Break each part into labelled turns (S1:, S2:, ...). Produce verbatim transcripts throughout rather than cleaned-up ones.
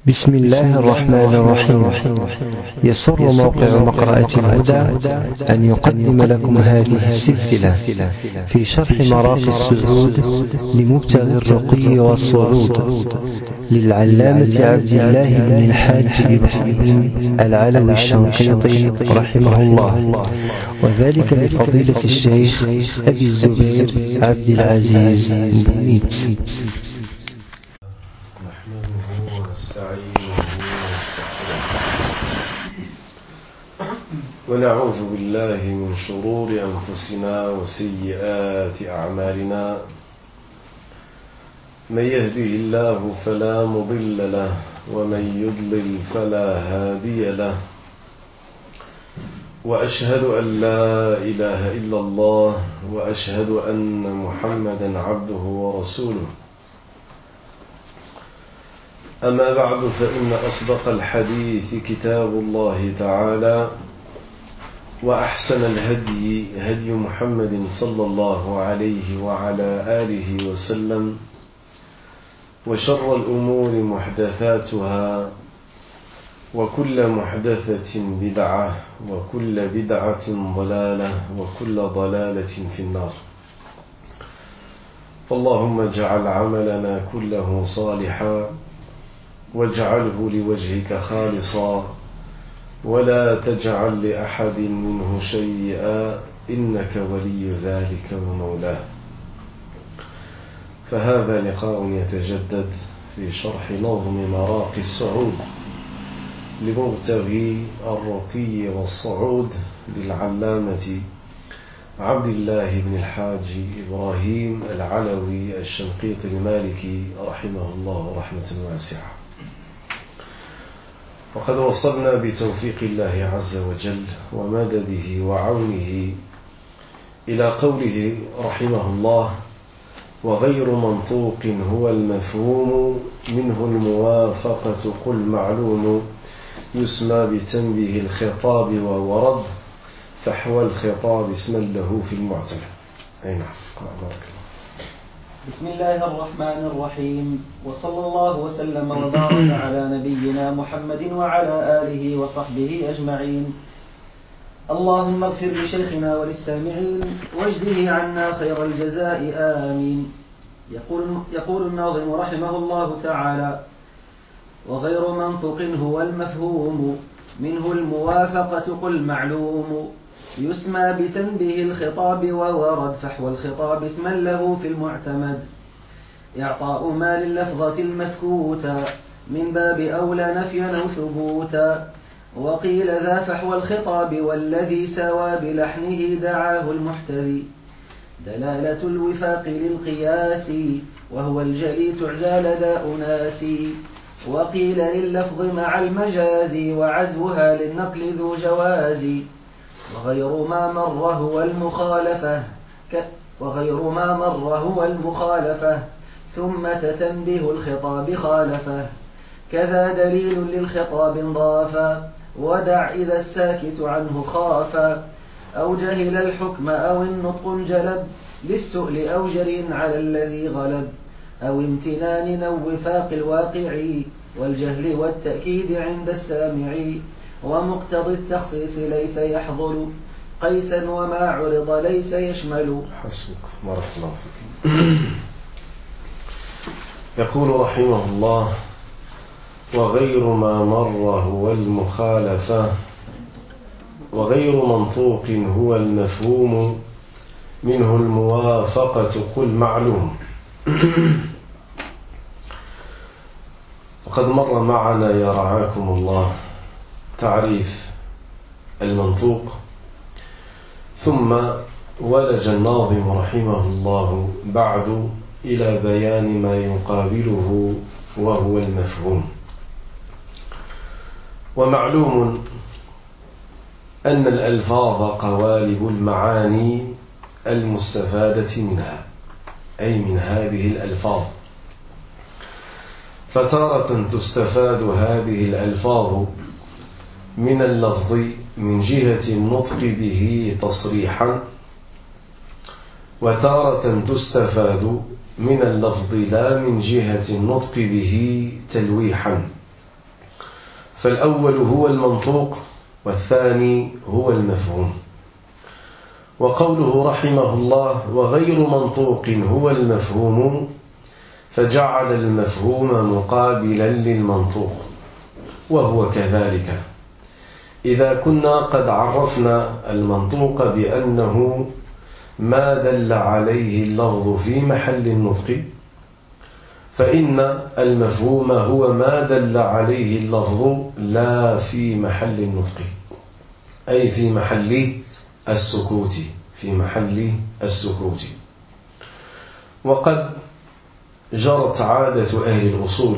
S1: بسم الله الرحمن الرحيم. يسر موقع مقرأة الهدى أن يقدم لكم هذه السلسلة في شرح مراقي السعود لمبتغي الرقي والصعود للعلامة عبد الله بن الحاج إبراهيم العلوي الشنقيطي رحمه الله، وذلك لفضيلة الشيخ أبي الزبير عبد العزيز بنيت.
S2: ونستعينه ونستغفره ونعوذ بالله من شرور أنفسنا وسيئات أعمالنا. من يهده الله فلا مضل له ومن يضلل فلا هادي له، وأشهد أن لا إله إلا الله وأشهد أن محمدا عبده ورسوله. أما بعد، فإن أصدق الحديث كتاب الله تعالى، وأحسن الهدي هدي محمد صلى الله عليه وعلى آله وسلم، وشر الأمور محدثاتها، وكل محدثة بدعة، وكل بدعة ضلالة، وكل ضلالة في النار. فاللهم اجعل عملنا كله صالحا واجعله لوجهك خالصا، ولا تجعل لأحد منه شيئا، إنك ولي ذلك ومولاه. فهذا لقاء يتجدد في شرح نظم مراقي السعود لمبتغي الرقي والصعود للعلامة عبد الله بن الحاج إبراهيم العلوي الشنقيطي المالكي رحمه الله رحمة واسعة. وقد وصلنا بتوفيق الله عز وجل ومدده وعونه إلى قوله رحمه الله: وغير منطوق هو المفهوم منه الموافقة قل معلوم، يسمى بتنبيه الخطاب وورد فحوى الخطاب اسما له في المعتمد. أي نعم، بارك الله.
S3: بسم الله الرحمن الرحيم، وصلى الله وسلم وبارك على نبينا محمد وعلى آله وصحبه أجمعين. اللهم اغفر لشيخنا وللسامعين واجزه عنا خير الجزاء، آمين. يقول, يقول الناظم رحمه الله تعالى: وغير منطق هو المفهوم منه الموافقة قل معلوم، يسمى بتنبيه الخطاب وورد فحوى الخطاب اسما له في المعتمد. إعطاء ما لللفظة المسكوتا من باب أولى نفيا أو ثبوتا، وقيل ذا فحوى الخطاب والذي سوى بلحنه دعاه المحتذي. دلالة الوفاق للقياس وهو الجلي تعزى لدى أناس، وقيل لللفظ مع المجاز وعزوها للنقل ذو جواز. وغير ما مر هو المخالفة ك... وغير ما مر هو المخالفة ثم تتنبيه الخطاب خالفه، كذا دليل للخطاب انضافا ودع إذا الساكت عنه خافا، أو جهل الحكم أو النطق جلب للسؤل أو جري على الذي غلب، أو امتنان أو وفاق الواقع والجهل والتأكيد عند السامع، ومقتضي التخصيص ليس يحضر قيسا وما عرض ليس يشمل.
S2: حسبك، بارك الله فيك. يقول رحمه الله: وغير ما مر هو المخالفة، وغير منطوق هو المفهوم منه الموافقة قل معلوم. وقد مر معنا يا رعاكم الله تعريف المنطوق، ثم ولج الناظم رحمه الله بعد إلى بيان ما يقابله وهو المفهوم. ومعلوم أن الألفاظ قوالب المعاني المستفادة منها، أي من هذه الألفاظ، فتارة تستفاد هذه الألفاظ من اللفظ من جهة النطق به تصريحا، وتارة تستفاد من اللفظ لا من جهة النطق به تلويحا. فالأول هو المنطوق والثاني هو المفهوم. وقوله رحمه الله وغير منطوق هو المفهوم فجعل المفهوم مقابلا للمنطوق، وهو كذلك إذا كنا قد عرفنا المنطوق بأنه ما دل عليه اللفظ في محل النطق، فإن المفهوم هو ما دل عليه اللفظ لا في محل النطق، أي في محل السكوت، في محل السكوت. وقد جرت عادة أهل الأصول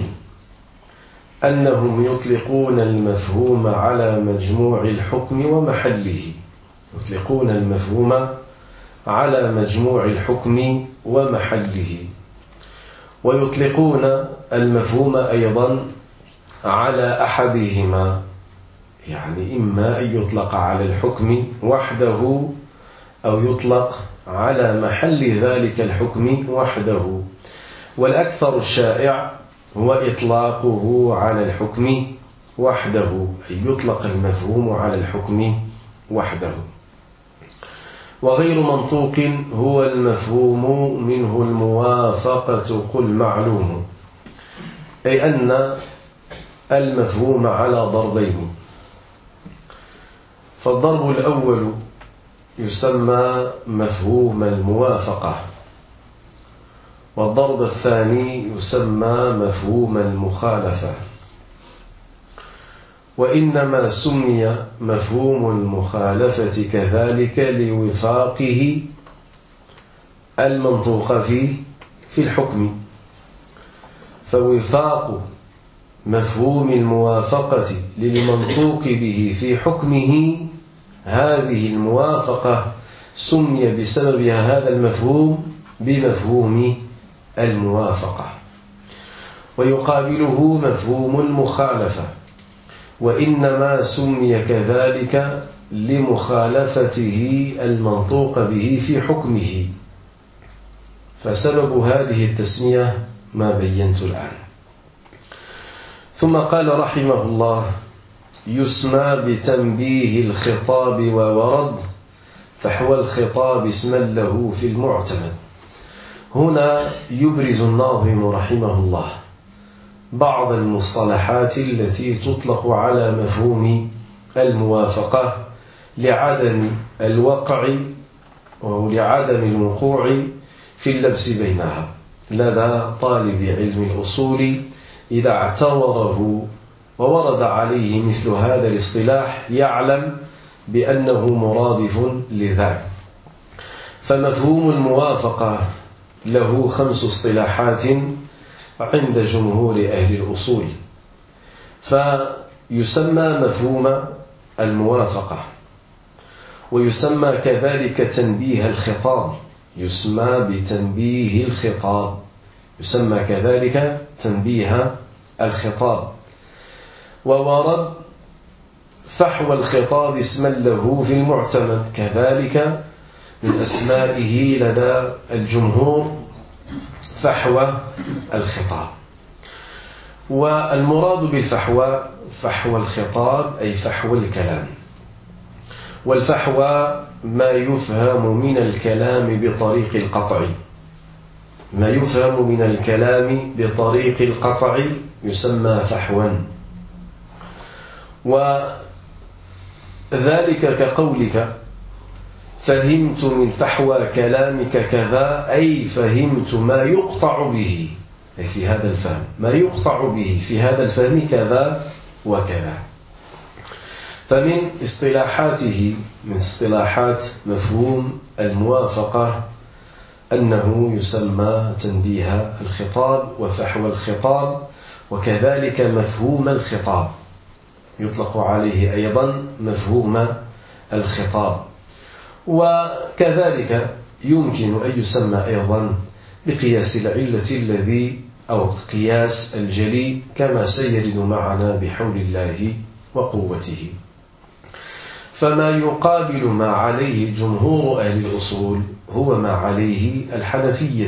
S2: أنهم يطلقون المفهوم على مجموع الحكم ومحله، يطلقون المفهوم على مجموع الحكم ومحله، ويطلقون المفهوم أيضا على أحدهما، يعني إما أن يطلق على الحكم وحده أو يطلق على محل ذلك الحكم وحده، والأكثر الشائع هو إطلاقه على الحكم وحده، أي يطلق المفهوم على الحكم وحده. وغير منطوق هو المفهوم منه الموافقة قل معلوم، أي أن المفهوم على ضربين، فالضرب الأول يسمى مفهوم الموافقة، والضرب الثاني يسمى مفهوم المخالفة. وإنما سمي مفهوم المخالفة كذلك لوفاقه المنطوق فيه في الحكم، فوفاق مفهوم الموافقة للمنطوق به في حكمه، هذه الموافقة سمي بسببها هذا المفهوم بمفهوم الموافقة. ويقابله مفهوم المخالفة، وإنما سمي كذلك لمخالفته المنطوق به في حكمه، فسبب هذه التسمية ما بينت الآن. ثم قال رحمه الله يسمى بتنبيه الخطاب وورد فحوى الخطاب اسما له في المعتمد. هنا يبرز الناظم رحمه الله بعض المصطلحات التي تطلق على مفهوم الموافقة لعدم الوقع أو لعدم الوقوع في اللبس بينها لدى طالب علم الأصول إذا اعتبره وورد عليه مثل هذا الاصطلاح يعلم بأنه مرادف لذاك. فمفهوم الموافقة له خمس اصطلاحات عند جمهور أهل الأصول، فيسمى مفهوم الموافقة، ويسمى كذلك تنبيه الخطاب، يسمى بتنبيه الخطاب، يسمى كذلك تنبيه الخطاب. وورد فحوى الخطاب اسما له في المعتمد، كذلك من أسمائه لدى الجمهور فحوى الخطاب. والمراد بالفحوى فحوى الخطاب أي فحوى الكلام، والفحوى ما يفهم من الكلام بطريق القطع، ما يفهم من الكلام بطريق القطع يسمى فحوا. وذلك كقولك فهمت من فحوى كلامك كذا، أي فهمت ما يقطع به، أي في هذا الفهم ما يقطع به في هذا الفهم كذا وكذا. فمن اصطلاحاته من اصطلاحات مفهوم الموافقة أنه يسمى تنبيه الخطاب وفحوى الخطاب، وكذلك مفهوم الخطاب يطلق عليه أيضا مفهوم الخطاب. وكذلك يمكن أن يسمى أيضا بقياس العلة الذي أو قياس الجلي كما سيرد معنا بحول الله وقوته. فما يقابل ما عليه جمهور أهل الأصول هو ما عليه الحنفية،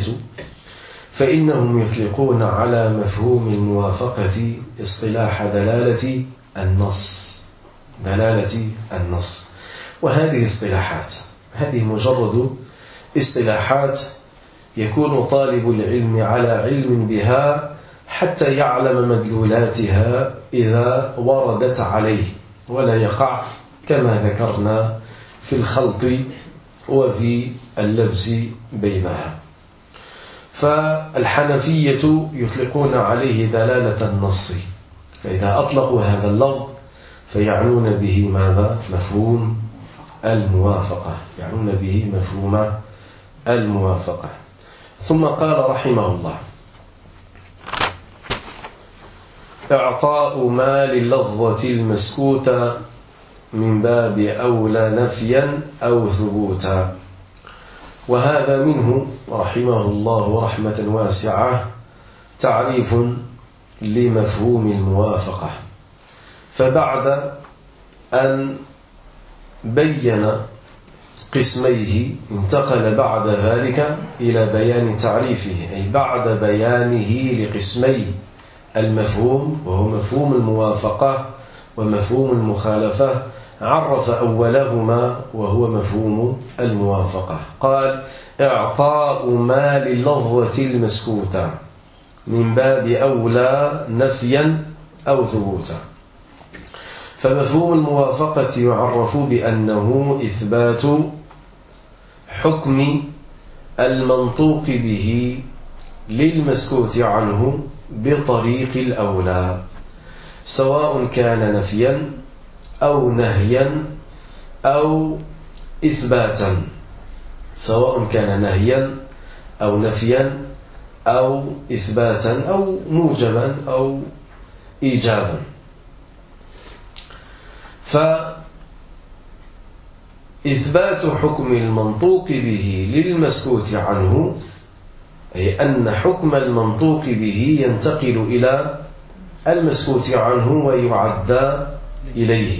S2: فإنهم يطلقون على مفهوم الموافقة اصطلاح دلالة النص دلالة النص. وهذه اصطلاحات، هذه مجرد اصطلاحات يكون طالب العلم على علم بها حتى يعلم مدلولاتها إذا وردت عليه، ولا يقع كما ذكرنا في الخلط وفي اللبس بينها. فالحنفية يطلقون عليه دلالة النص، فإذا أطلقوا هذا اللفظ فيعنون به ماذا؟ مفهوم الموافقة، يعنون به مفهوم الموافقة. ثم قال رحمه الله: إعطاء ما لللفظة المسكوتة من باب أولى نفيا أو ثبوتا. وهذا منه رحمه الله رحمة واسعة تعريف لمفهوم الموافقة. فبعد أن بين قسميه انتقل بعد ذلك إلى بيان تعريفه، أي بعد بيانه لقسمي المفهوم وهو مفهوم الموافقة ومفهوم المخالفة، عرف أولهما وهو مفهوم الموافقة. قال: إعطاء ما لللفظة المسكوتة من باب أولى نفيا أو ثبوتا. فمفهوم الموافقة يعرف بأنه إثبات حكم المنطوق به للمسكوت عنه بطريق الأولى، سواء كان نفيا أو نهيا أو إثباتا، سواء كان نهيا أو نفيا أو إثباتا أو موجبا أو إيجابا. فإثبات حكم المنطوق به للمسكوت عنه، أي أن حكم المنطوق به ينتقل إلى المسكوت عنه ويعدى إليه.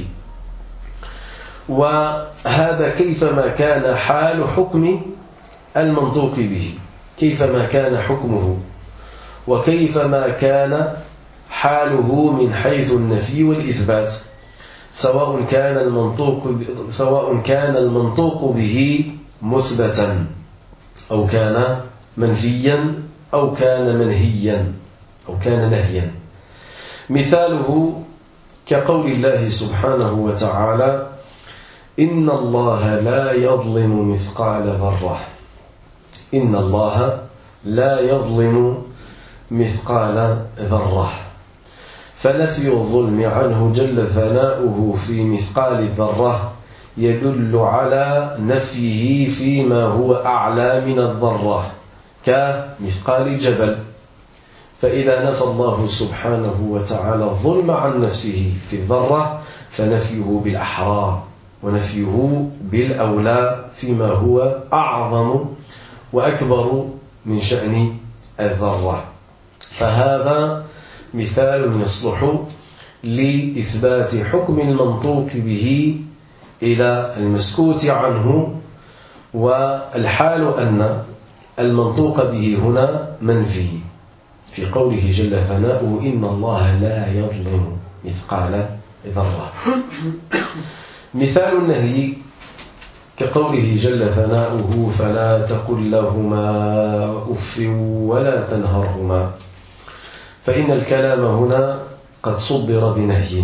S2: وهذا كيفما كان حال حكم المنطوق به، كيفما كان حكمه وكيفما كان حاله من حيث النفي والإثبات، سواء كان المنطوق سواء كان المنطوق به مثبتا أو كان منفيا أو كان منهيا أو كان نهيا. مثاله كقول الله سبحانه وتعالى: إن الله لا يظلم مثقال ذرة. إن الله لا يظلم مثقال ذرة. فنفي الظلم عنه جل ثناؤه في مثقال الذرة يدل على نفيه فيما هو أعلى من الذرة كمثقال جبل. فإذا نفى الله سبحانه وتعالى الظلم عن نفسه في الذرة فنفيه بالأحرى ونفيه بالأولى فيما هو أعظم وأكبر من شأن الذرة. فهذا مثال يصلح لإثبات حكم المنطوق به إلى المسكوت عنه، والحال أن المنطوق به هنا منفي في قوله جل ثناؤه: إن الله لا يظلم مثقال ذرة. مثال النهي كقوله جل ثناؤه: فلا تقل لهما أف ولا تنهرهما. فإن الكلام هنا قد صدر بنهي،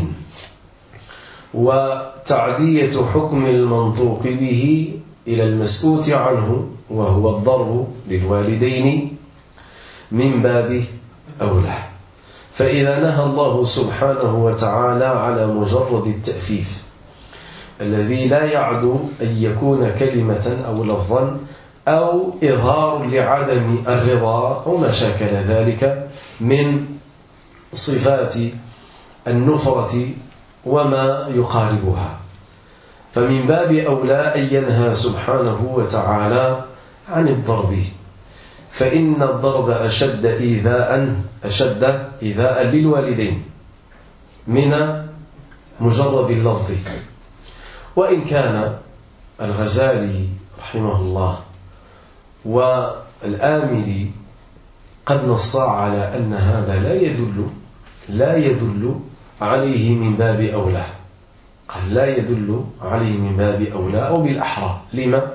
S2: وتعدية حكم المنطوق به إلى المسكوت عنه وهو الضرب للوالدين من باب أولى. فإذا نهى الله سبحانه وتعالى على مجرد التأفيف الذي لا يعدو أن يكون كلمة أو لفظا أو إظهار لعدم الرضا أو ما شاكل ذلك من صفات النفرة وما يقاربها، فمن باب أولى أن ينهى سبحانه وتعالى عن الضرب، فإن الضرب أشد إيذاء أشد إيذاء للوالدين من مجرد اللفظ. وإن كان الغزالي رحمه الله والآمدي قد نصا على أن هذا لا يدل لا يدل عليه من باب أولى. قال لا يدل عليه من باب أولى أو بالأحرى. لما؟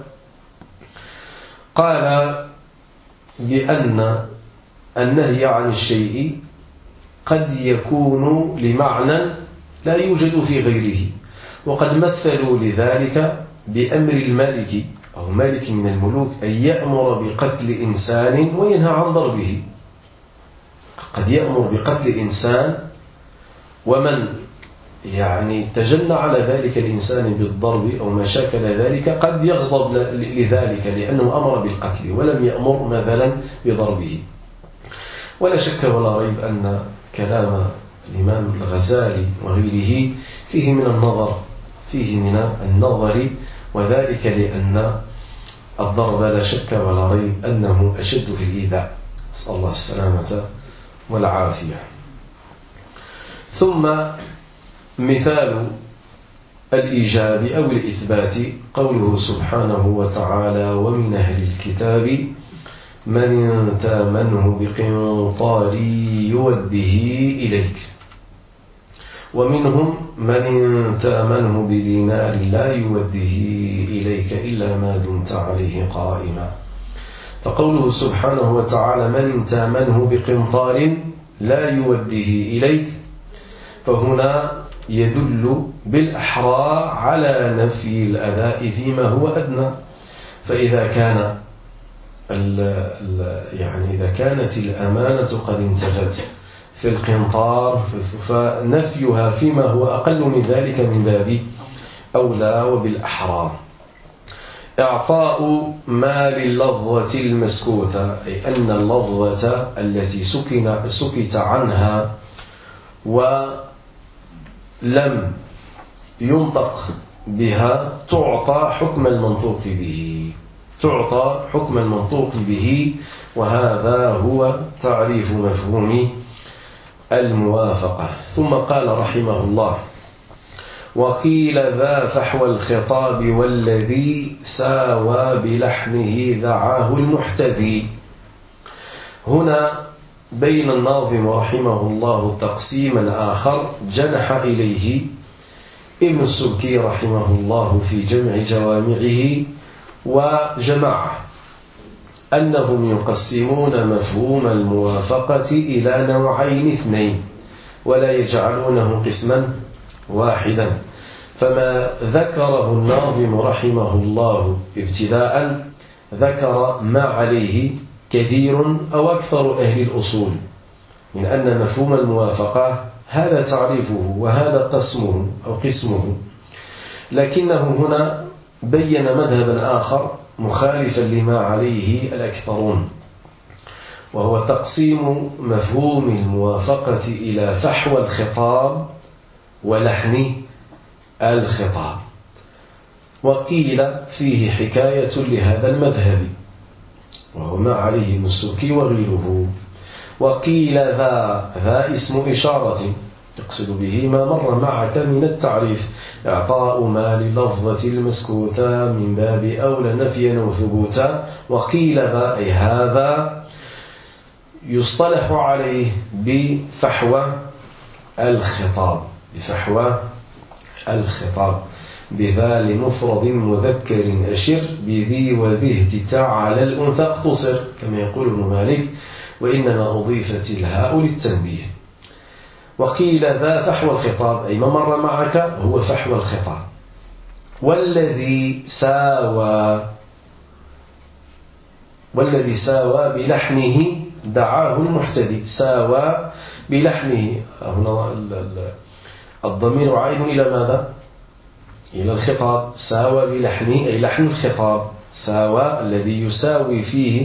S2: قال بأن النهي عن الشيء قد يكون لمعنى لا يوجد في غيره، وقد مثلوا لذلك بأمر المالك أو مالك من الملوك أن يأمر بقتل إنسان وينهى عن ضربه. قد يأمر بقتل إنسان ومن يعني تجنى على ذلك الإنسان بالضرب أو ما شاكل ذلك قد يغضب لذلك لأنه أمر بالقتل ولم يأمر مثلا بضربه. ولا شك ولا ريب أن كلام الإمام الغزالي وغيره فيه من النظر فيه من النظر وذلك لأن الضرب لا شك ولا ريب أنه أشد في الإيذاء، نسأل الله السلامة والعافية. ثم مثال الإيجاب أو الإثبات قوله سبحانه وتعالى: ومن أهل الكتاب من تامنه بقنطار يوده إليك ومنهم من تامنه بدينار لا يوده إليك إلا ما دمت عليه قائما. فقوله سبحانه وتعالى: من تامنه بقنطار لا يوده إليك، فهنا يدل بالأحرى على نفي الأداء فيما هو أدنى. فإذا كان ال ال يعني إذا كانت الأمانة قد انتفت في القنطار فنفيها فيما هو أقل من ذلك من باب أولى وبالأحرى. إعطاء ما لللفظة المسكوتة، أي أن اللفظة التي سكن سكت عنها ولم ينطق بها تعطى حكم المنطوق به تعطى حكم المنطوق به وهذا هو تعريف مفهوم الموافقة. ثم قال رحمه الله: وقيل ذا فحوى الخطاب والذي ساوى بلحنه دعاه المحتذي. هنا بين الناظم رحمه الله تقسيما آخر جنح إليه ابن السبكي رحمه الله في جمع جوامعه وجماعة، أنهم يقسمون مفهوم الموافقة إلى نوعين اثنين ولا يجعلونه قسما واحدا. فما ذكره الناظم رحمه الله ابتداء ذكر ما عليه كثير أو أكثر أهل الأصول من أن مفهوم الموافقة هذا تعريفه وهذا قسمه أو قسمه، لكنه هنا بين مذهبا آخر مخالفا لما عليه الأكثرون، وهو تقسيم مفهوم الموافقة إلى فحوى الخطاب ولحن الخطاب. وقيل فيه حكاية لهذا المذهب وهو ما عليه السبكي وغيره. وقيل ذا ذا اسم إشارة يقصد به ما مر معك من التعريف: إعطاء ما للفظة المسكوتة من باب أولى نفيا وثبوتا. وقيل ذا أي هذا يصطلح عليه بفحوى الخطاب بفحوى الخطاب بذا لمفرد مذكر أشر بذي وذي اهتتاع على الأنثى اقتصر، كما يقول ابن مالك: وإنما أضيفت الهاء للتنبيه. وقيل ذا فحوى الخطاب أي ما مر معك هو فحوى الخطاب. والذي ساوى والذي ساوى بلحنه دعاه المحتدي. ساوى بلحنه، هنا الضمير عائد إلى ماذا؟ إلى الخطاب. ساوى بلحنه أي لحن الخطاب. ساوى الذي يساوي فيه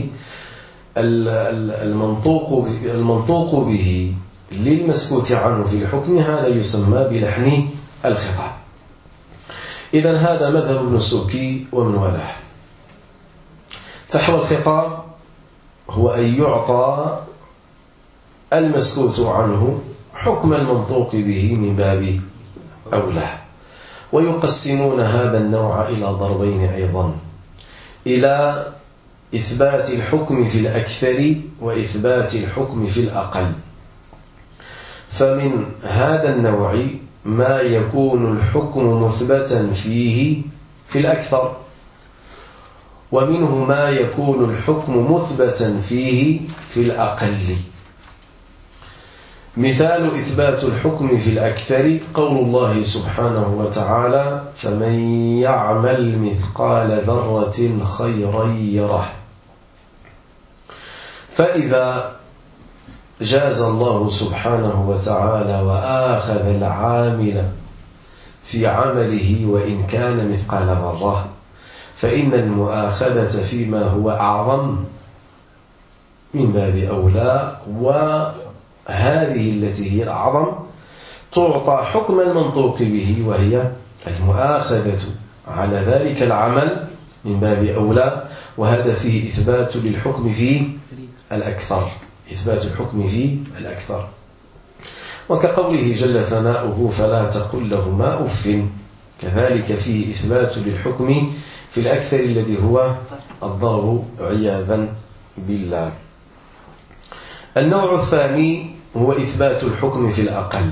S2: المنطوق المنطوق به للمسكوت عنه في الحكم، هذا يسمى بلحن الخطاب. إذن هذا مذهب ابن السبكي ومن والاه. فحوى الخطاب هو أن يعطى المسكوت عنه حكم المنطوق به من باب أولى. ويقسمون هذا النوع إلى ضربين أيضا: إلى إثبات الحكم في الأكثر وإثبات الحكم في الأقل. فمن هذا النوع ما يكون الحكم مثبتا فيه في الأكثر، ومنه ما يكون الحكم مثبتا فيه في الأقل. مثال إثبات الحكم في الأكثر قول الله سبحانه وتعالى: فمن يعمل مثقال ذرة خيرا يره. فإذا جاز الله سبحانه وتعالى وآخذ العامل في عمله وإن كان مثقال ذرة، فإن المؤاخذة فيما هو أعظم من باب أولى، وهذه التي هي الأعظم تعطى حكم المنطوق به، وهي المؤاخذة على ذلك العمل من باب أولى، وهذا فيه إثبات للحكم في الأكثر، إثبات الحكم في الأكثر. وكقوله جل ثناؤه: فلا تقل لهما أف، كذلك فيه إثبات للحكم في الأكثر الذي هو الضرب عياذا بالله. النوع الثاني هو إثبات الحكم في الأقل،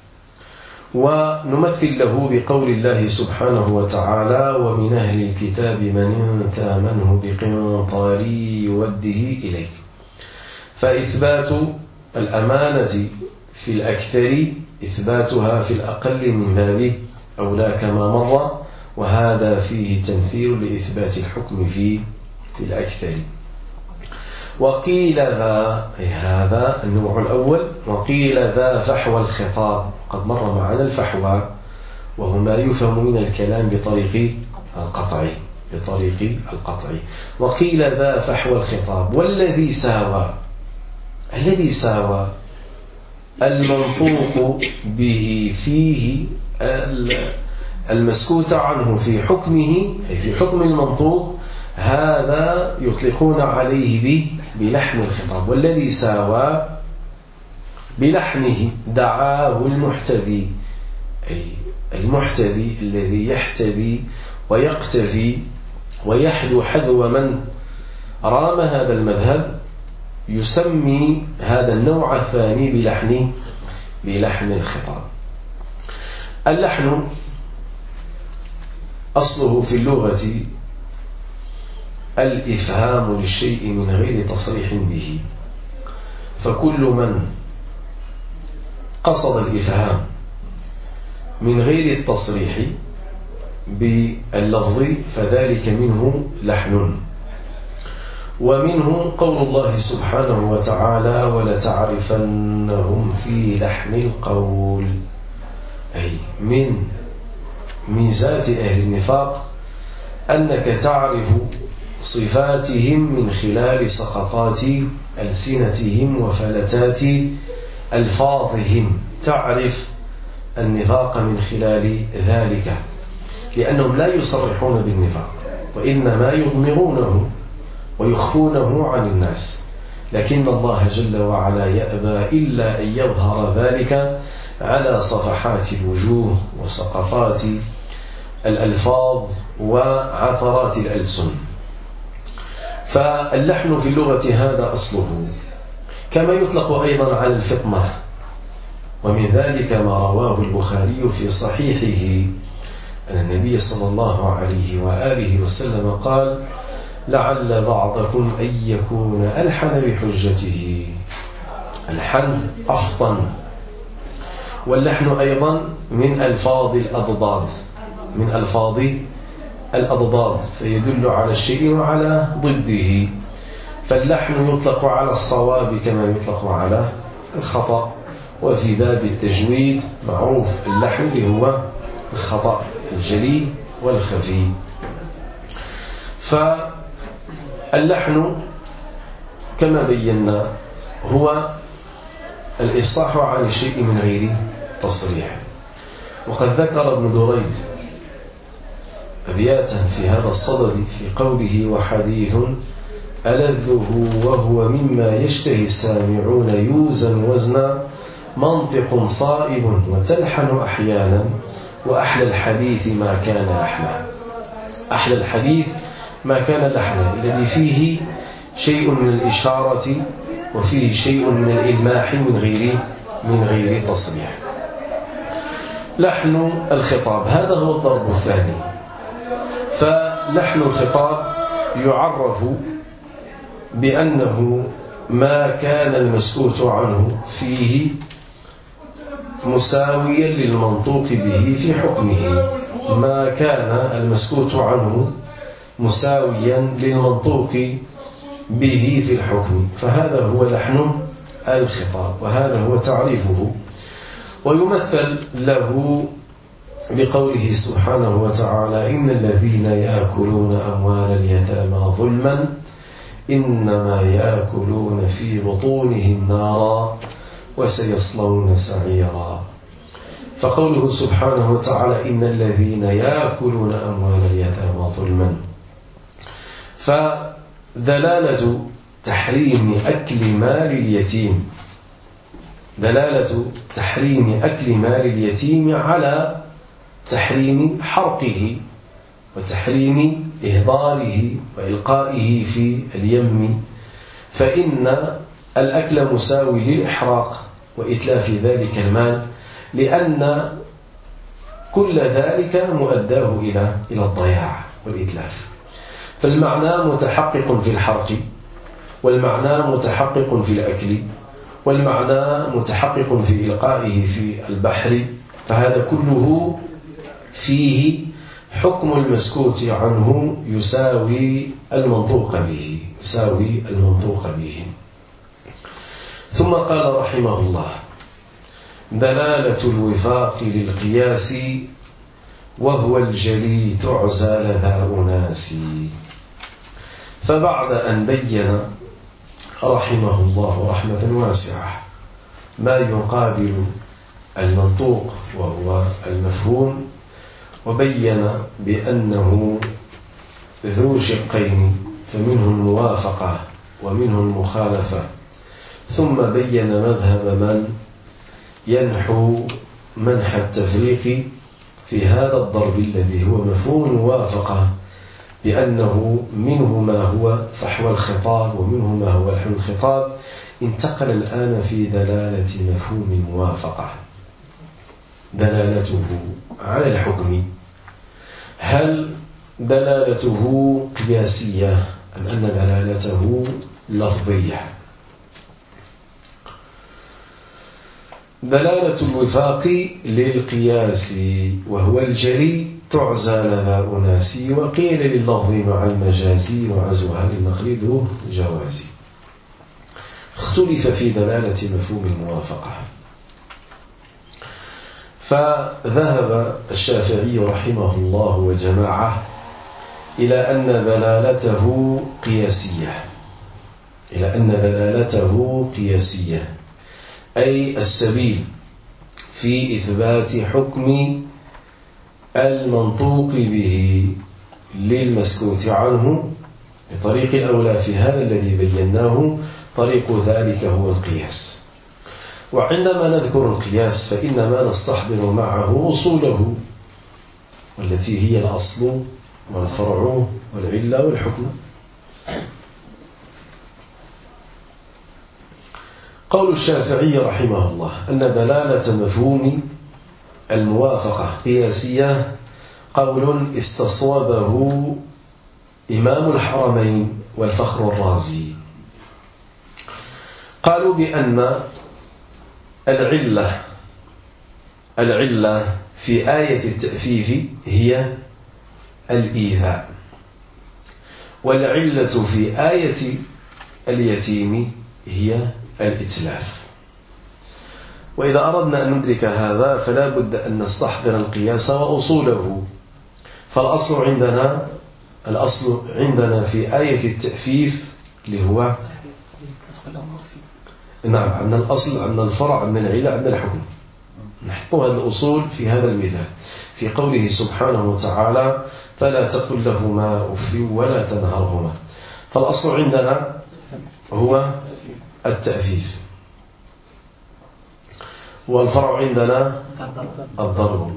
S2: ونمثل له بقول الله سبحانه وتعالى: ومن أهل الكتاب من تامنه بقنطار يوده إليك. فإثبات الأمانة في الأكثر إثباتها في الأقل من باب أولى كما مر، وهذا فيه تمثيل لإثبات الحكم في في الأكثر. وقيل ذا، أي هذا النوع الأول، وقيل ذا فحوى الخطاب، قد مر معنا الفحوى وهو ما يفهم من الكلام بطريق القطع بطريق القطع وقيل ذا فحوى الخطاب. والذي ساوى، الذي ساوى المنطوق به فيه المسكوت عنه في حكمه، أي في حكم المنطوق، هذا يطلقون عليه بلحن الخطاب. والذي ساوى بلحنه دعاه المحتدي، أي المحتدي الذي يحتدي ويقتفي ويحذو حذو من رام هذا المذهب، يسمي هذا النوع الثاني بلحن بلحن الخطاب. اللحن أصله في اللغة الإفهام للشيء من غير تصريح به، فكل من قصد الإفهام من غير التصريح باللفظ فذلك منه لحن. ومنه قول الله سبحانه وتعالى: ولتعرفنهم في لحن القول، أي من ميزات أهل النفاق أنك تعرف صفاتهم من خلال سقطات ألسنتهم وفلتات ألفاظهم، تعرف النفاق من خلال ذلك، لأنهم لا يصرحون بالنفاق وإنما يضمرونه ويخفونه عن الناس، لكن الله جل وعلا يأبى إلا أن يظهر ذلك على صفحات الوجوه وسقطات الألفاظ وعثرات الألسن. فاللحن في اللغة هذا أصله، كما يطلق أيضا على الفطنة. ومن ذلك ما رواه البخاري في صحيحه أن النبي صلى الله عليه وآله وسلم قال: لعل بعضكم أن يكون ألحن بحجته. الحن أفطن. واللحن أيضا من ألفاظ الأضداد، من ألفاظ الأضداد، فيدل على الشيء وعلى ضده. فاللحن يطلق على الصواب كما يطلق على الخطأ. وفي باب التجويد معروف اللحن اللي هو الخطأ الجلي والخفي. فاللحن كما بينا هو الإفصاح عن الشيء من غير تصريح. وقد ذكر ابن دريد أبياتا في هذا الصدد في قوله: وحديث ألذه وهو مما يشتهي السامعون يوزن وزنا، منطق صائب وتلحن أحيانا، وأحلى الحديث ما كان لحنا. أحلى الحديث ما كان لحنا، الذي فيه شيء من الإشارة وفيه شيء من الإلماح من غير من غير تصريح. لحن الخطاب هذا هو الضرب الثاني. فلحن الخطاب يعرف بأنه ما كان المسكوت عنه فيه مساويا للمنطوق به في حكمه. ما كان المسكوت عنه مساويا للمنطوق به في الحكم، فهذا هو لحن الخطاب، وهذا هو تعريفه. ويمثل له بقوله سبحانه وتعالى: إن الذين يأكلون أموال اليتامى ظلما إنما يأكلون في بطونهم نارا وسيصلون سعيرا. فقوله سبحانه وتعالى: إن الذين يأكلون أموال اليتامى ظلما، فدلالة تحريم أكل مال اليتيم دلالة تحريم أكل مال اليتيم على تحريم حرقه وتحريم إهداره وإلقائه في اليم، فإن الأكل مساوي للإحراق وإتلاف ذلك المال، لأن كل ذلك مؤداه إلى إلى الضياع والإتلاف. فالمعنى متحقق في الحرق، والمعنى متحقق في الأكل، والمعنى متحقق في إلقائه في البحر، فهذا كله فيه حكم المسكوت عنه يساوي المنطوق به يساوي المنطوق به. ثم قال رحمه الله: دلالة الوفاق للقياس وهو الجلي تعزى لذا أناس. فبعد أن بين رحمه الله رحمة واسعة ما يقابل المنطوق وهو المفهوم، وبين بأنه ذو شقين، فمنه الموافقة ومنه المخالفة، ثم بين مذهب من ينحو منح التفريق في هذا الضرب الذي هو مفهوم الموافقة، بأنه منه ما هو فحوى الخطاب ومنه ما هو لحن الخطاب. انتقل الآن في دلالة مفهوم الموافقة، دلالته على الحكم، هل دلالته قياسية أم أن دلالته لفظية؟ دلالة الوفاق للقياس وهو الجلي تعزى لذا أناس، وقيل لللفظ مع المجازي وعزوها للنقل ذو جوازي. اختلف في دلالة مفهوم الموافقة، فذهب الشافعي رحمه الله وجماعة إلى أن دلالته قياسية إلى أن دلالته قياسية أي السبيل في إثبات حكم المنطوق به للمسكوت عنه بطريق الأولى في هذا الذي بيناه، طريق ذلك هو القياس. وعندما نذكر القياس فإنما نستحضر معه أصوله، والتي هي الأصل والفرع والعلة والحكم. قول الشافعي رحمه الله أن دلالة مفهوم الموافقة قياسية قول استصوبه إمام الحرمين والفخر الرازي. قالوا بأن العلة العلة في آية التأفيف هي الإيذاء، والعلة في آية اليتيم هي الإتلاف. وإذا أردنا أن ندرك هذا فلا بد أن نستحضر القياس وأصوله. فالأصل عندنا الأصل عندنا في آية التأفيف اللي هو نعم، عندنا الأصل، عندنا الفرع، عندنا العلة، عندنا الحكم. نحط هذه الأصول في هذا المثال في قوله سبحانه وتعالى: فلا تقل لهما أف ولا تنهرهما. فالأصل عندنا هو التأفيف، والفرع عندنا الضرب،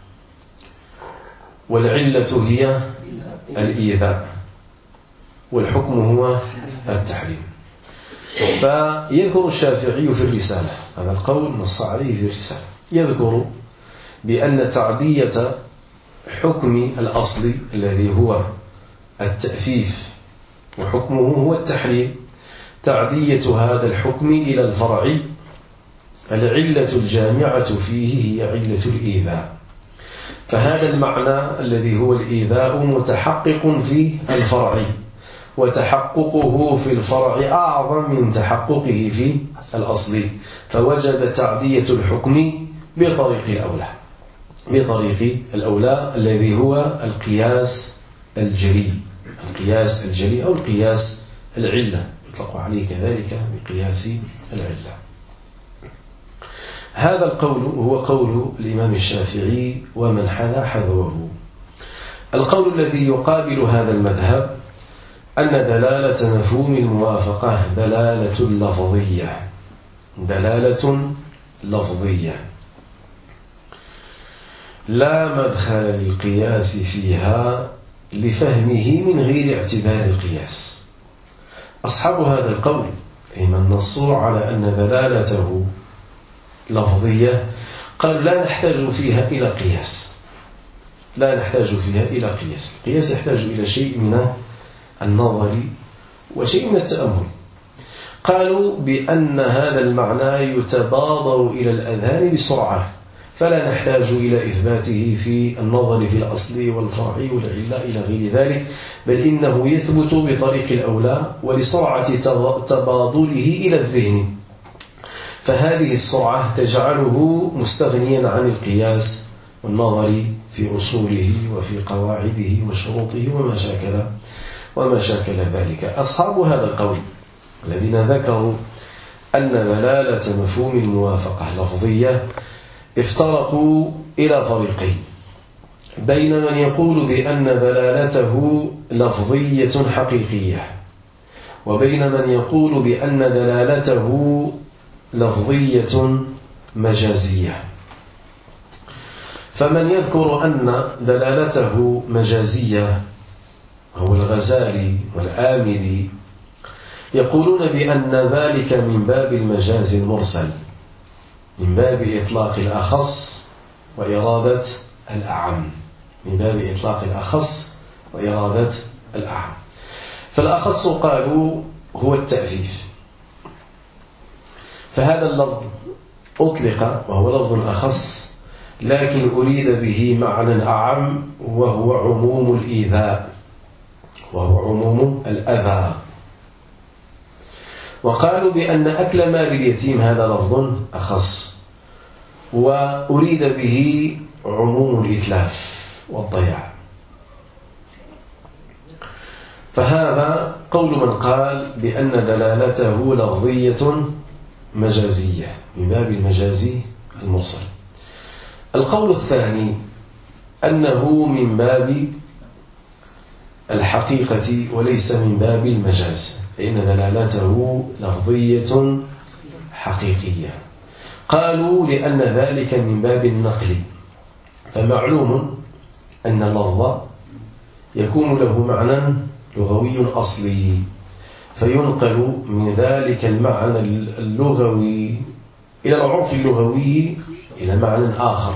S2: والعلة هي الإيذاء، والحكم هو التحريم. فيذكر الشافعي في الرسالة، هذا القول نص عليه في الرسالة، يذكر بأن تعدية حكم الأصل الذي هو التأفيف وحكمه هو التحريم، تعدية هذا الحكم إلى الفرع العلة الجامعة فيه هي علة الإيذاء، فهذا المعنى الذي هو الإيذاء متحقق في الفرع، وتحققه في الفرع أعظم من تحققه في الأصل، فوجد تعدية الحكم بطريق الأولى بطريق الأولى الذي هو القياس الجلي، القياس الجلي أو القياس العلة، يطلق عليه كذلك بقياس العلة. هذا القول هو قول الإمام الشافعي ومن حذا حذوه. القول الذي يقابل هذا المذهب أن دلالة مفهوم الموافقة دلالة لفظية، دلالة لفظية لا مدخل للقياس فيها لفهمه من غير اعتبار القياس. أصحاب هذا القول أي من نصوا على أن دلالته لفظية قالوا لا نحتاج فيها إلى قياس، لا نحتاج فيها إلى قياس، القياس يحتاج إلى شيء من النظر وشيء من التأمل. قالوا بأن هذا المعنى يتبادر إلى الأذهان بسرعة، فلا نحتاج إلى إثباته في النظر في الأصل والفرع والعلة إلى غير ذلك، بل إنه يثبت بطريق الأولى ولسرعة تبادله إلى الذهن، فهذه السرعة تجعله مستغنيا عن القياس والنظر في أصوله وفي قواعده وشروطه وما شاكل وما شاكل ذلك. أصحاب هذا القول الذين ذكروا أن دلالة مفهوم الموافقة لفظية افترقوا إلى فريقين، بين من يقول بأن دلالته لفظية حقيقية، وبين من يقول بأن دلالته لفظية مجازية. فمن يذكر أن دلالته مجازية هو الغزالي والآمدي، يقولون بأن ذلك من باب المجاز المرسل، من باب إطلاق الأخص وإرادة الأعم، من باب إطلاق الأخص وإرادة الأعم. فالأخص قالوا هو التأفيف، فهذا اللفظ أطلق وهو لفظ أخص، لكن أريد به معنى أعم وهو عموم الإيذاء، وهو عموم الأذى. وقالوا بأن أكل مال اليتيم هذا لفظ أخص، وأريد به عموم الإتلاف والضياع. فهذا قول من قال بأن دلالته لفظية مجازية من باب المجاز المرسل. القول الثاني أنه من باب الحقيقة وليس من باب المجاز، فإن دلالته لفظية حقيقية. قالوا لأن ذلك من باب النقل، فمعلوم أن اللفظ يكون له معنى لغوي أصلي، فينقل من ذلك المعنى اللغوي إلى العرف اللغوي إلى معنى آخر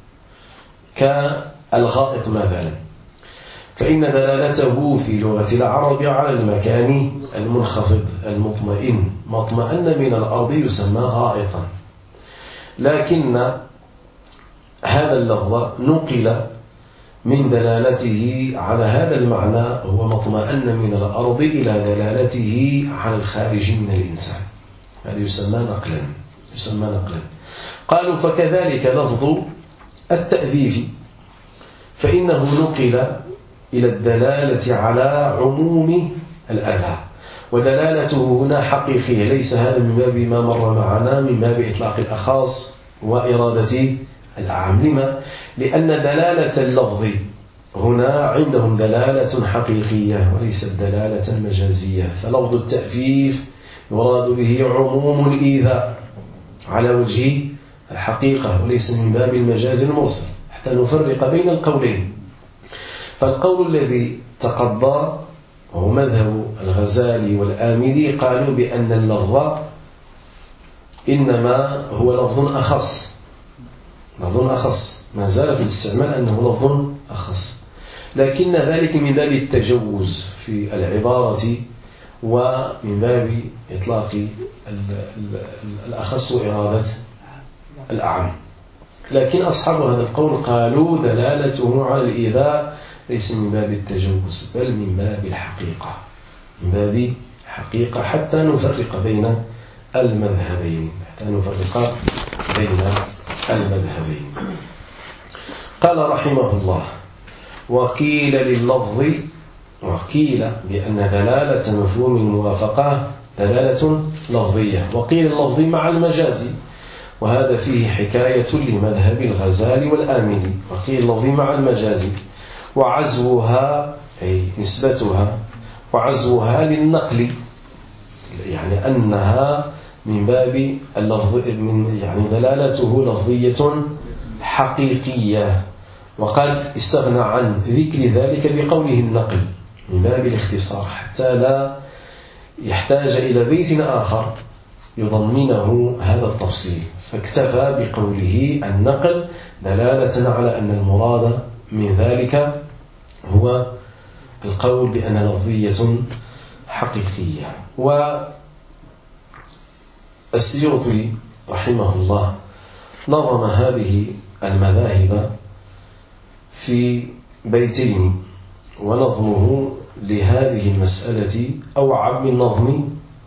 S2: كالغائط مثلا، فإن دلالته في لغة العرب على المكان المنخفض المطمئن، ما اطمأن من الأرض يسمى غائطا، لكن هذا اللفظ نقل من دلالته على هذا المعنى هو ما اطمأن من الأرض إلى دلالته على الخارج من الإنسان، هذا يسمى نقلا يسمى نقلا. قالوا فكذلك لفظ التأذيف، فإنه نقل إلى الدلالة على عموم الأذى، ودلالته هنا حقيقية، ليس هذا من باب ما مر معنا من باب إطلاق الأخاص وإرادة الأعم. لما؟ لأن دلالة اللفظ هنا عندهم دلالة حقيقية وليست دلالة مجازية، فلفظ التأفيف يراد به عموم الإيذاء على وجه الحقيقة وليس من باب المجاز المرسل، حتى نفرق بين القولين. فالقول الذي تقضى وهو مذهب الغزالي والآمدي، قالوا بأن اللفظ إنما هو لفظ أخص، لفظ أخص، ما زال في الاستعمال أنه لفظ أخص، لكن ذلك من باب التجوز في العبارة ومن باب إطلاق الأخص وإرادة الأعم. لكن أصحاب هذا القول قالوا دلالته على الإيذاء ليس من باب التجوز بل من باب الحقيقة، من باب حقيقة، حتى نفرق بين المذهبين، حتى نفرق بين المذهبين. قال رحمه الله: وقيل لللفظ، وقيل بأن دلالة مفهوم الموافقة دلالة لفظية، وقيل اللفظ مع المجاز، وهذا فيه حكاية لمذهب الغزالي والآمدي. وقيل اللفظ مع المجاز وعزوها أي نسبتها، وعزوها للنقل، يعني أنها من باب اللفظ، من يعني دلالته لفظية حقيقية، وقد استغنى عن ذكر ذلك بقوله النقل من باب الاختصار حتى لا يحتاج إلى بيت آخر يضمنه هذا التفصيل، فاكتفى بقوله النقل دلالة على أن المراد من ذلك هو القول بأن لفظية حقيقية. والسيوطي رحمه الله نظم هذه المذاهب في بيتين، ونظمه لهذه المسألة أوعب من نظم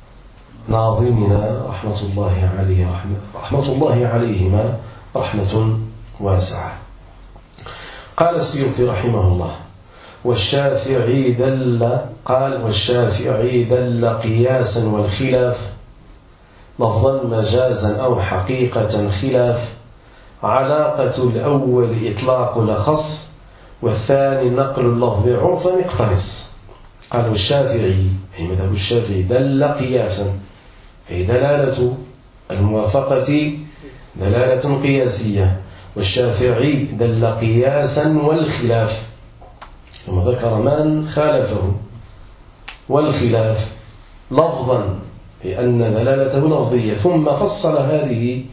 S2: ناظمنا رحمة الله عليه رحمة, رحمة الله عليهما رحمة واسعة. قال السيوطي رحمه الله: والشافعي دل قال والشافعي دل قياسا والخلاف لفظا مجازا أو حقيقة خلاف، علاقة الأول إطلاق الأخص والثاني نقل اللفظ عرفا اقتنص. قال الشافعي أي مذهب الشافعي دل قياسا أي دلالة الموافقة دلالة قياسية، والشافعي دل قياسا والخلاف، ثم ذكر من خالفه، والخلاف لفظا لأن دلالته لفظية، ثم فصل هذه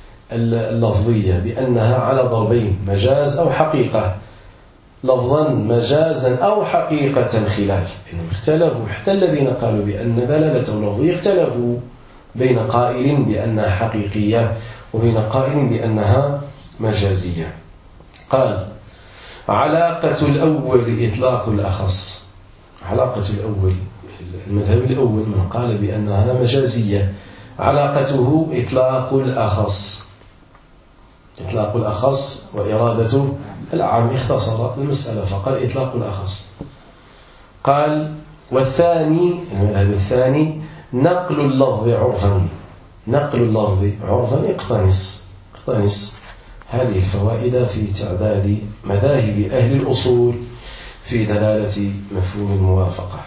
S2: اللفظية بأنها على ضربين مجاز أو حقيقة، لفظا مجازا أو حقيقة خلاف، إنهم اختلفوا حتى الذين قالوا بأن دلالته لفظية اختلفوا بين قائل بأنها حقيقية وبين قائل بأنها مجازية. قال: علاقة الأول إطلاق الأخص، علاقة الأول المذهب الأول من قال بأنها مجازية علاقته إطلاق الأخص، إطلاق الأخص وإرادة العام، اختصر المسألة فقال إطلاق الأخص. قال: والثاني المذهب الثاني نقل اللفظ عرفا، نقل اللفظ عرفا اقتنص، اقتنص هذه الفوائد في تعداد مذاهب أهل الأصول في دلالة مفهوم الموافقة.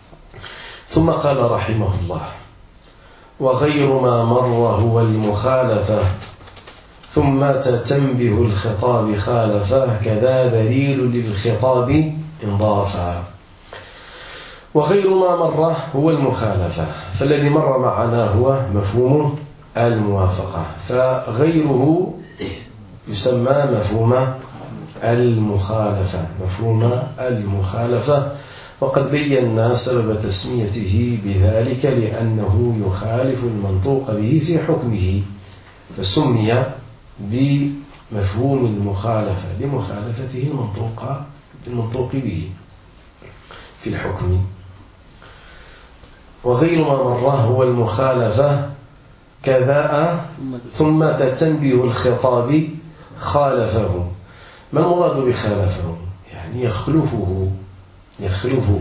S2: ثم قال رحمه الله: وغير ما مر هو المخالفة، ثم تتنبه الخطاب خالفه، كذا دليل للخطاب انضافا. وغير ما مر هو المخالفة، فالذي مر معنا هو مفهوم الموافقة، فغيره يسمى مفهوم المخالفة، مفهوم المخالفة، وقد بينا سبب تسميته بذلك لأنه يخالف المنطوق به في حكمه، فسمي بمفهوم المخالفة لمخالفته المنطوق المنطوق به في الحكم. وغير ما مر هو المخالفة، كذا ثم تتنبيه الخطاب خالفه. ما المراد بخالفه؟ يعني يخلفه، يخلفه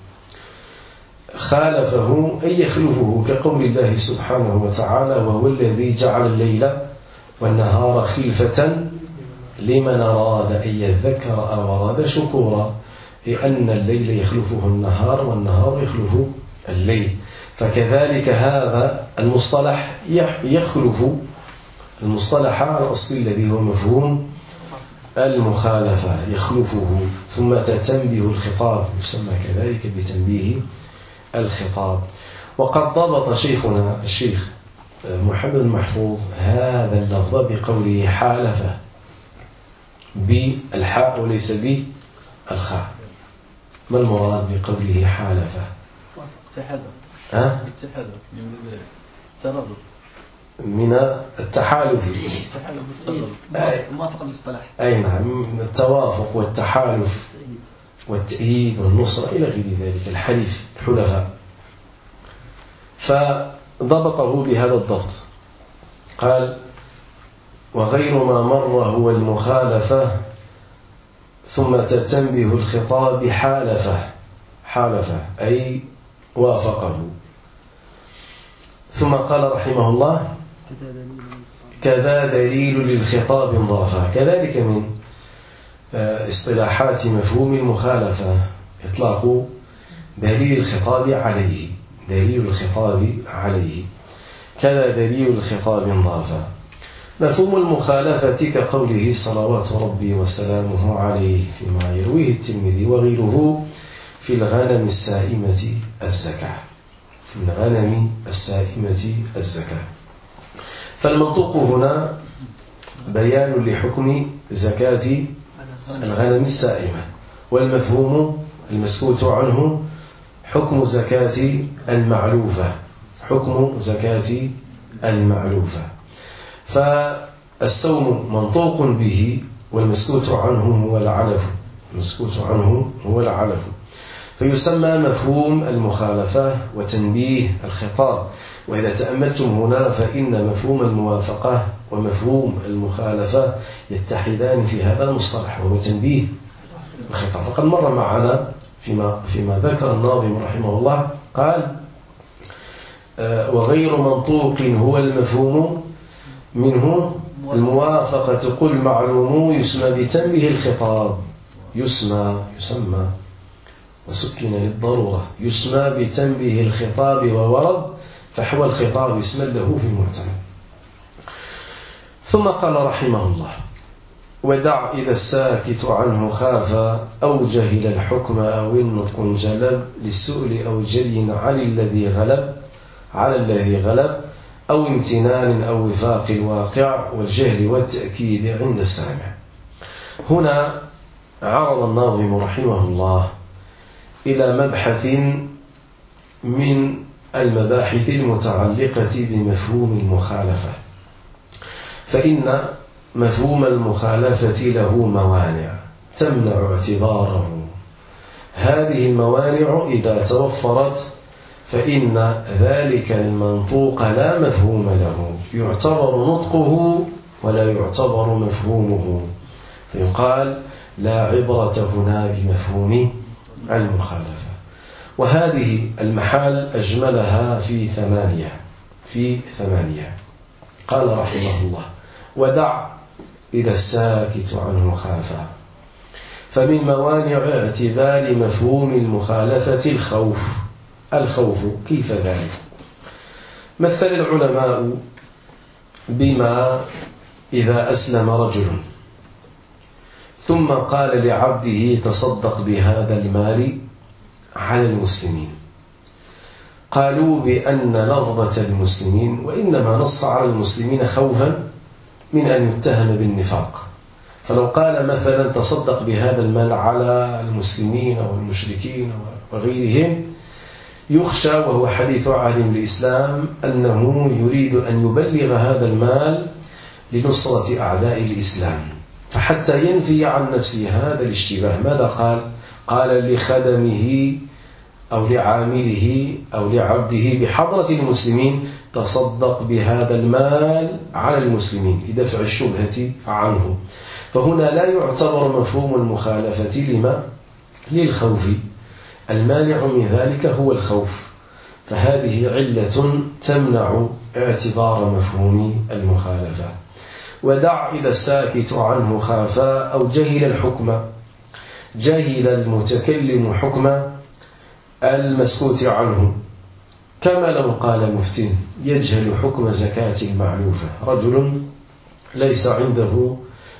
S2: خالفه أي يخلفه، كقول الله سبحانه وتعالى: وهو الذي جعل الليل والنهار خلفة لمن أراد أن يذكر أو أراد شكورا، لأن الليل يخلفه النهار والنهار يخلف الليل، فكذلك هذا المصطلح يخلف المصطلح الأصلي الذي هو مفهوم المخالفة يخلفه، ثم تتنبيه الخطاب يسمى كذلك بتنبيه الخطاب. وقد ضبط شيخنا الشيخ محمد المحفوظ هذا اللفظ بقوله حالفة بالحاء وليس بالخاء. ما المراد بقوله حالفة؟
S4: التحدث
S2: ها؟
S4: التحدث من التردد، من
S2: التحالف
S4: التحالف
S3: موافقة الاصطلاح.
S2: أي نعم، التوافق والتحالف والتأييد والنصرة إلى غير ذلك، الحليف الحلفاء. فضبطه بهذا الضبط، قال وغير ما مر هو المخالفة ثم تتنبه الخطاب حالفة، حالفة أي وافقه. ثم قال رحمه الله كذا دليل للخطاب انضافا. كذلك من اصطلاحات مفهوم المخالفة إطلاق دليل الخطاب عليه، دليل الخطاب عليه، كذا دليل الخطاب انضافا. مفهوم المخالفة كقوله صلوات ربي وسلامه عليه فيما يرويه الترمذي وغيره في الغنم السائمة الزكاة، في الغنم السائمة الزكاة. فالمنطوق هنا بيان لحكم زكاة الغنم السائمة، والمفهوم المسكوت عنه حكم زكاة المعلوفة، حكم زكاة المعلوفة. فالسوم منطوق به والمسكوت عنه هو العلف، المسكوت عنه هو العلف، فيسمى مفهوم المخالفة وتنبيه الخطاب. وإذا تأملتم هنا فإن مفهوم الموافقة ومفهوم المخالفة يتحدان في هذا المصطلح وهو تنبيه الخطاب. فقد مر معنا فيما, فيما ذكر الناظم رحمه الله قال وغير منطوق هو المفهوم منه الموافقة قل معلوم يسمى بتنبيه الخطاب، يسمى يسمى وسكن للضرورة، يسمى بتنبيه الخطاب وورد فحوى الخطاب اسما له في المعتمد. ثم قال رحمه الله ودع إذا الساكت عنه خاف أو جهل الحكم أو النطق جلب للسؤل أو جري على الذي غلب، على الذي غلب أو امتنان أو وفاق الواقع والجهل والتأكيد عند السامع. هنا عرض الناظم رحمه الله إلى مبحث من المباحث المتعلقة بمفهوم المخالفة. فإن مفهوم المخالفة له موانع تمنع اعتباره. هذه الموانع إذا توفرت فإن ذلك المنطوق لا مفهوم له، يعتبر نطقه ولا يعتبر مفهومه، فيقال لا عبرة هنا بمفهوم المخالفة. وهذه المحال أجملها في ثمانية في ثمانية قال رحمه الله ودع إذا الساكت عنه خافا. فمن موانع اعتبار مفهوم المخالفة الخوف. الخوف كيف ذلك؟ مثل العلماء بما إذا أسلم رجل ثم قال لعبده تصدق بهذا المال على المسلمين، قالوا بأن لفظة المسلمين وإنما نص على المسلمين خوفا من أن يتهم بالنفاق. فلو قال مثلا تصدق بهذا المال على المسلمين والمشركين وغيرهم يخشى وهو حديث عهد بالإسلام أنه يريد أن يبلغ هذا المال لنصرة أعداء الإسلام، فحتى ينفي عن نفسه هذا الاشتباه ماذا قال؟ قال لخدمه أو لعامله أو لعبده بحضرة المسلمين تصدق بهذا المال على المسلمين لدفع الشبهة عنه. فهنا لا يعتبر مفهوم المخالفة لما؟ للخوف، المانع من ذلك هو الخوف، فهذه علة تمنع اعتبار مفهوم المخالفة. ودع إذا الساكت عنه خافا أو جهل الحكم، جهل المتكلم حكم المسكوت عنه، كما لو قال مفتن يجهل حكم زكاة المعلوفة. رجل ليس عنده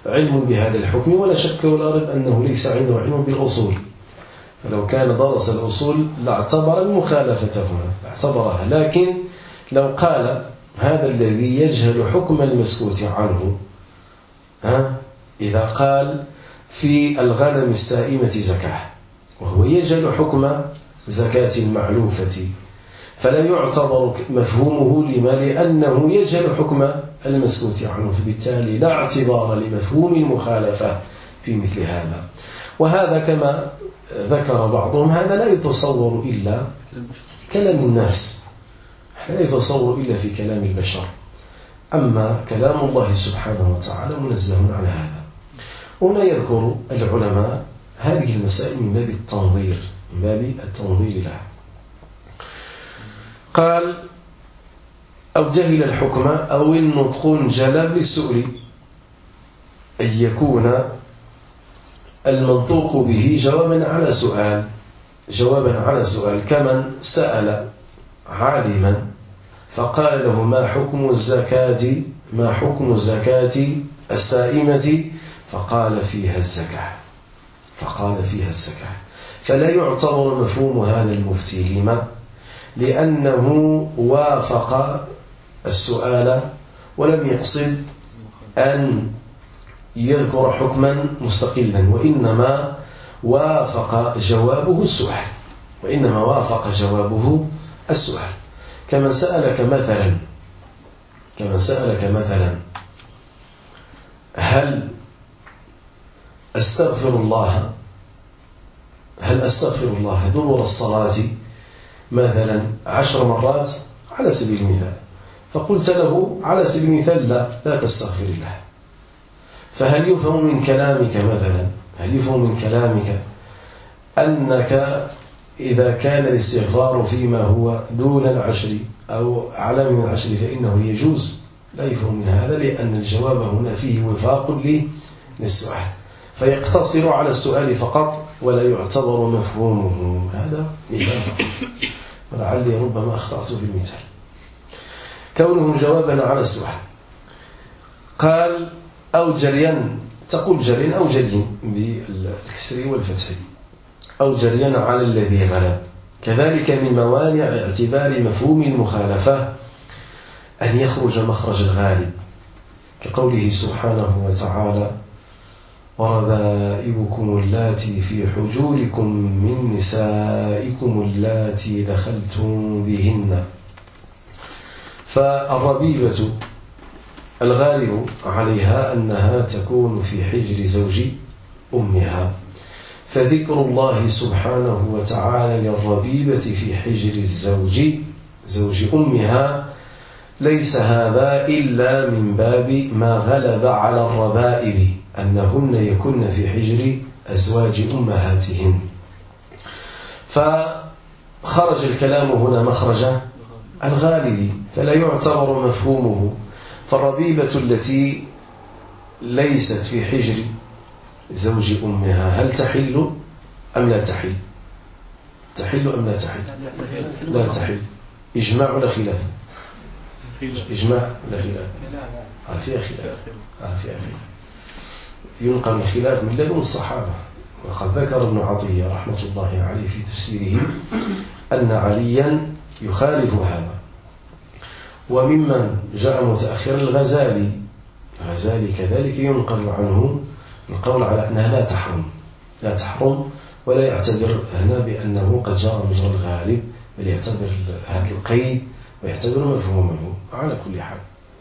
S2: علم بهذا الحكم، ولا شك ولا ريب أنه ليس عنده علم بالأصول، فلو كان درس الأصول لاعتبر المخالفة هنا اعتبرها. لكن لو قال هذا الذي يجهل حكم المسكوت عنه، ها إذا قال في الغنم السائمة زكاة وهو يجهل حكم زكاة المعلوفة، فلا يعتبر مفهومه لما لأنه يجهل حكم المسكوت عنه، فبالتالي لا اعتبار لمفهوم المخالفة في مثل هذا. وهذا كما ذكر بعضهم هذا لا يتصور إلا كلام الناس، لا يتصور إلا في كلام البشر، أما كلام الله سبحانه وتعالى منزه عن هذا. هنا يذكر العلماء هذه المسائل من باب التنظير من باب التنظير لها. قال أو جهل الحكم أو النطق جلب للسؤل، أن يكون المنطوق به جوابا على سؤال جوابا على سؤال كمن سأل عالما فقال له ما حكم الزكاة ما حكم زكاة السائمة فقال فيها الزكاة فقال فيها الزكاة فلا يعتبر مفهوم هذا المفتي. لما؟ لأنه وافق السؤال ولم يقصد أن يذكر حكما مستقلا، وإنما وافق جوابه السؤال وإنما وافق جوابه السؤال كمن سألك مثلا كمن سألك مثلا هل أستغفر الله هل أستغفر الله دبر الصلاة مثلا عشر مرات على سبيل المثال، فقلت له على سبيل المثال لا لا تستغفر الله، فهل يفهم من كلامك مثلا هل يفهم من كلامك أنك إذا كان الاستغفار فيما هو دون العشر أو على من العشر فإنه يجوز؟ لا يفهم من هذا، لأن الجواب هنا فيه وفاق للسؤال، فيقتصر على السؤال فقط ولا يعتبر مفهومه. هذا مثال فقط، ولعلي ربما أخطأت في المثال كونه جوابا على السؤال. قال أو جريا، تقول جريا أو جري بالكسر والفتح، أو جريا على الذي غلب. كذلك من موانع اعتبار مفهوم المخالفة أن يخرج مخرج الغالب، كقوله سبحانه وتعالى وربائبكم اللاتي في حجوركم من نسائكم اللاتي دخلتم بهن. فالربيبة الغالب عليها أنها تكون في حجر زوج أمها، فذكر الله سبحانه وتعالى للربيبة في حجر الزوج زوج أمها ليس هذا إلا من باب ما غلب على الربائب أنهن يكن في حجر أزواج أمهاتهن، فخرج الكلام هنا مخرج الغالب فلا يعتبر مفهومه. فالربيبة التي ليست في حجر زوج أمها هل تحل أم لا تحل؟ تحل أم لا تحل؟ لا تحل. إجماع ولا خلاف؟ إجماع ولا خلاف؟ آه فيها خلاف آه فيها خلاف ينقل الخلاف من لدن الصحابة. وقد ذكر ابن عطية رحمة الله عليه في تفسيره أن عليا يخالف هذا. وممن جاء متأخر الغزالي الغزالي كذلك ينقل عنه القول على أنها لا تحرم لا تحرم ولا يعتبر هنا بأنه قد جرى مجرى الغالب، بل يعتبر هذا القيد ويعتبر مفهومه على كل حال.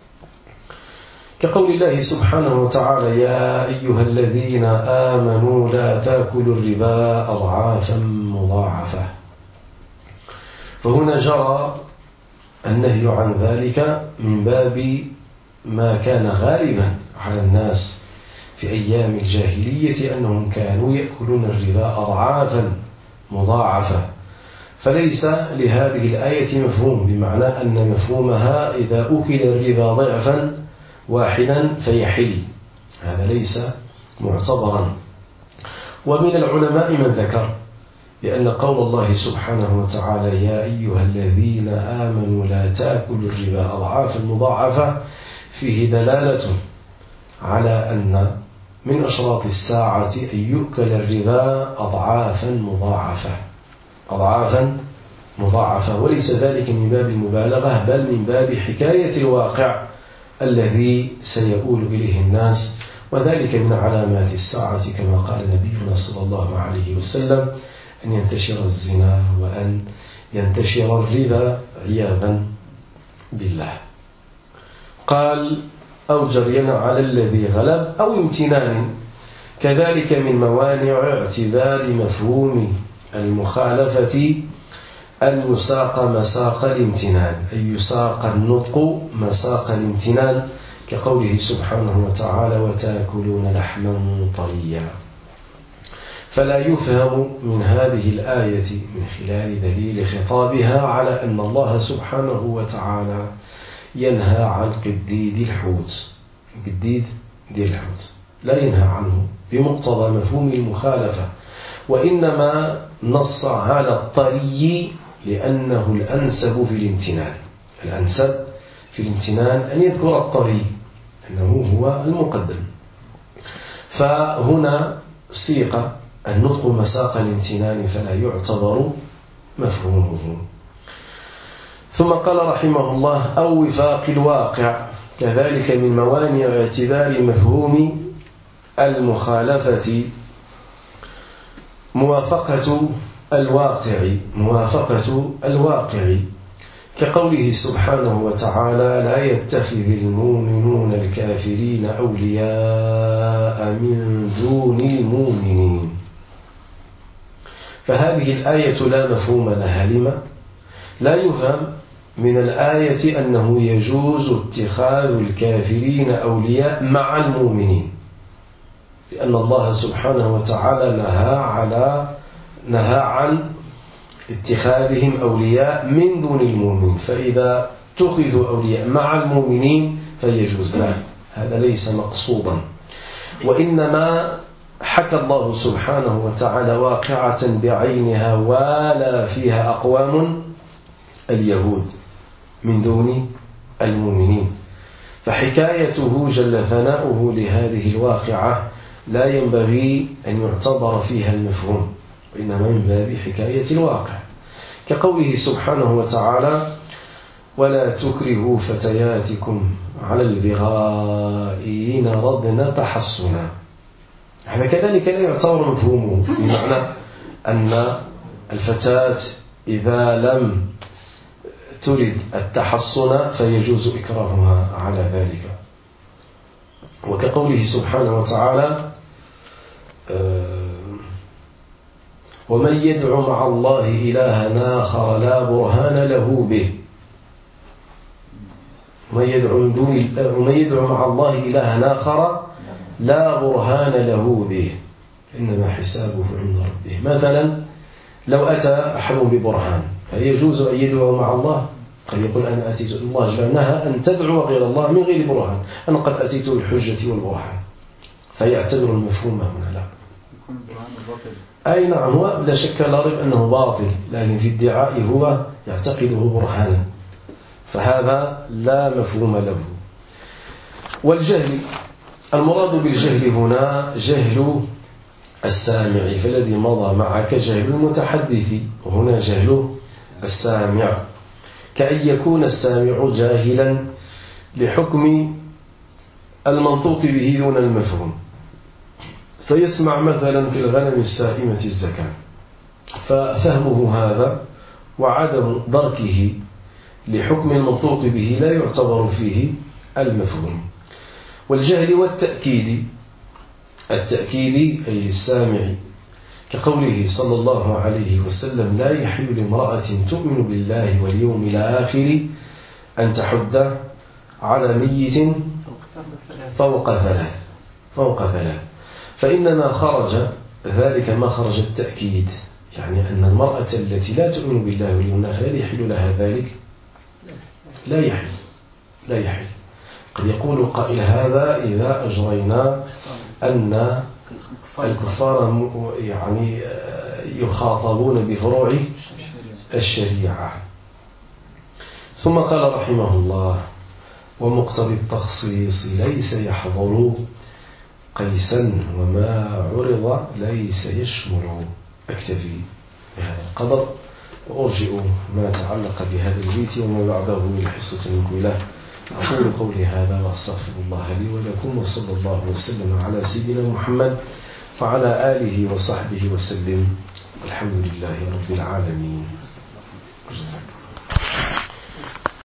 S2: كقول الله سبحانه وتعالى يا أيها الذين آمنوا لا تأكلوا الربا أضعافا مضاعفة، فهنا جرى النهي عن ذلك من باب ما كان غالبا على الناس في أيام الجاهلية أنهم كانوا يأكلون الربا أضعافا مضاعفة، فليس لهذه الآية مفهوم، بمعنى أن مفهومها إذا أكل الربا ضعفا واحدا فيحل، هذا ليس معتبرا. ومن العلماء من ذكر بأن قول الله سبحانه وتعالى يا أيها الذين آمنوا لا تأكلوا الربا أضعافا مضاعفة فيه دلالة على أن من أشراط الساعة أن يؤكل الربا أضعافا مضاعفة أضعافا مضاعفة، وليس ذلك من باب المبالغة بل من باب حكاية الواقع الذي سيؤول إليه الناس، وذلك من علامات الساعة كما قال نبينا صلى الله عليه وسلم أن ينتشر الزنا وأن ينتشر الربا عياذا بالله. قال أو جريا على الذي غلب أو امتنان، كذلك من موانع اعتبار مفهوم المخالفة أن يساق مساق الامتنان، أي يساق النطق مساق الامتنان، كقوله سبحانه وتعالى وتأكلون لحما طريا. فلا يفهم من هذه الآية من خلال دليل خطابها على أن الله سبحانه وتعالى ينهى عن قديد الحوت، قديد ديال الحوت لا ينهى عنه بمقتضى مفهوم المخالفة، وإنما نص على الطري لأنه الأنسب في الامتنان. الأنسب في الامتنان أن يذكر الطري أنه هو المقدم، فهنا سيق النطق مساق الامتنان فلا يعتبر مفهومه. ثم قال رحمه الله أو وفاق الواقع، كذلك من موانع اعتبار مفهوم المخالفة موافقة الواقع موافقة الواقع كقوله سبحانه وتعالى لا يتخذ المؤمنون الكافرين أولياء من دون المؤمنين. فهذه الآية لا مفهوم لها. لما؟ لا يفهم من الآية أنه يجوز اتخاذ الكافرين أولياء مع المؤمنين، لأن الله سبحانه وتعالى نهى على نهى عن اتخاذهم أولياء من دون المؤمنين، فإذا اتخذوا أولياء مع المؤمنين فيجوز له، هذا ليس مقصودا. وإنما حكى الله سبحانه وتعالى واقعة بعينها والى فيها أقوام اليهود من دون المؤمنين، فحكايته جل ثناؤه لهذه الواقعة لا ينبغي أن يعتبر فيها المفهوم، وإنما من باب حكاية الواقع، كقوله سبحانه وتعالى ولا تكرهوا فتياتكم على البغاء إن ردنا تحصنا. هذا كذلك لا يعتبر مفهومه، بمعنى أن الفتاة إذا لم تريد التحصن فيجوز إكراهها على ذلك. وكقوله سبحانه وتعالى ومن يدعو مع الله إلها آخر لا برهان له به، ومن يدعو من دون ومن يدعو مع الله إلها آخر لا برهان له به إنما حسابه عند ربه. مثلا لو أتى أحد ببرهان فيجوز أن يدعو مع الله، قد يقول أنا أتيت الله جل نهى أن تدعو غير الله من غير برهان، أنا قد أتيت بالحجة والبرهان، فيعتبر المفهوم هنا لا. أي نعم، هو لا شك لا ريب أنه باطل، لكن في ادعائه هو يعتقده برهانا، فهذا لا مفهوم له. والجهل، المراد بالجهل هنا جهل السامع، فالذي مضى معك جهل المتحدث، وهنا جهل السامع، كأن يكون السامع جاهلا لحكم المنطوق به دون المفهوم، فيسمع مثلا في الغنم السائمة الزكاة، ففهمه هذا وعدم دركه لحكم المنطوق به لا يعتبر فيه المفهوم. والجهل والتأكيد، التأكيد أي للسامع، كقوله صلى الله عليه وسلم لا يحل لامرأة تؤمن بالله واليوم الآخر أن تحد على ميت فوق ثلاث فوق ثلاث فإنما خرج ذلك مخرج التأكيد، يعني أن المرأة التي لا تؤمن بالله واليوم الآخر لا يحل لها ذلك، لا يحل لا يحل قد يقول قائل هذا إذا أجرينا أن الكفار يعني يخاطبون بفروع الشريعة. ثم قال رحمه الله ومقتضي التخصيص ليس يحضر قيسا وما عرض ليس يشمل. أكتفي بهذا القدر وأرجئ ما تعلق بهذا البيت وما بعده إلى حصة المقبلة. أقول قولي هذا وأستغفر الله لي ولكم، وصلى الله وسلم على سيدنا محمد وعلى آله وصحبه وسلم، والحمد لله رب العالمين.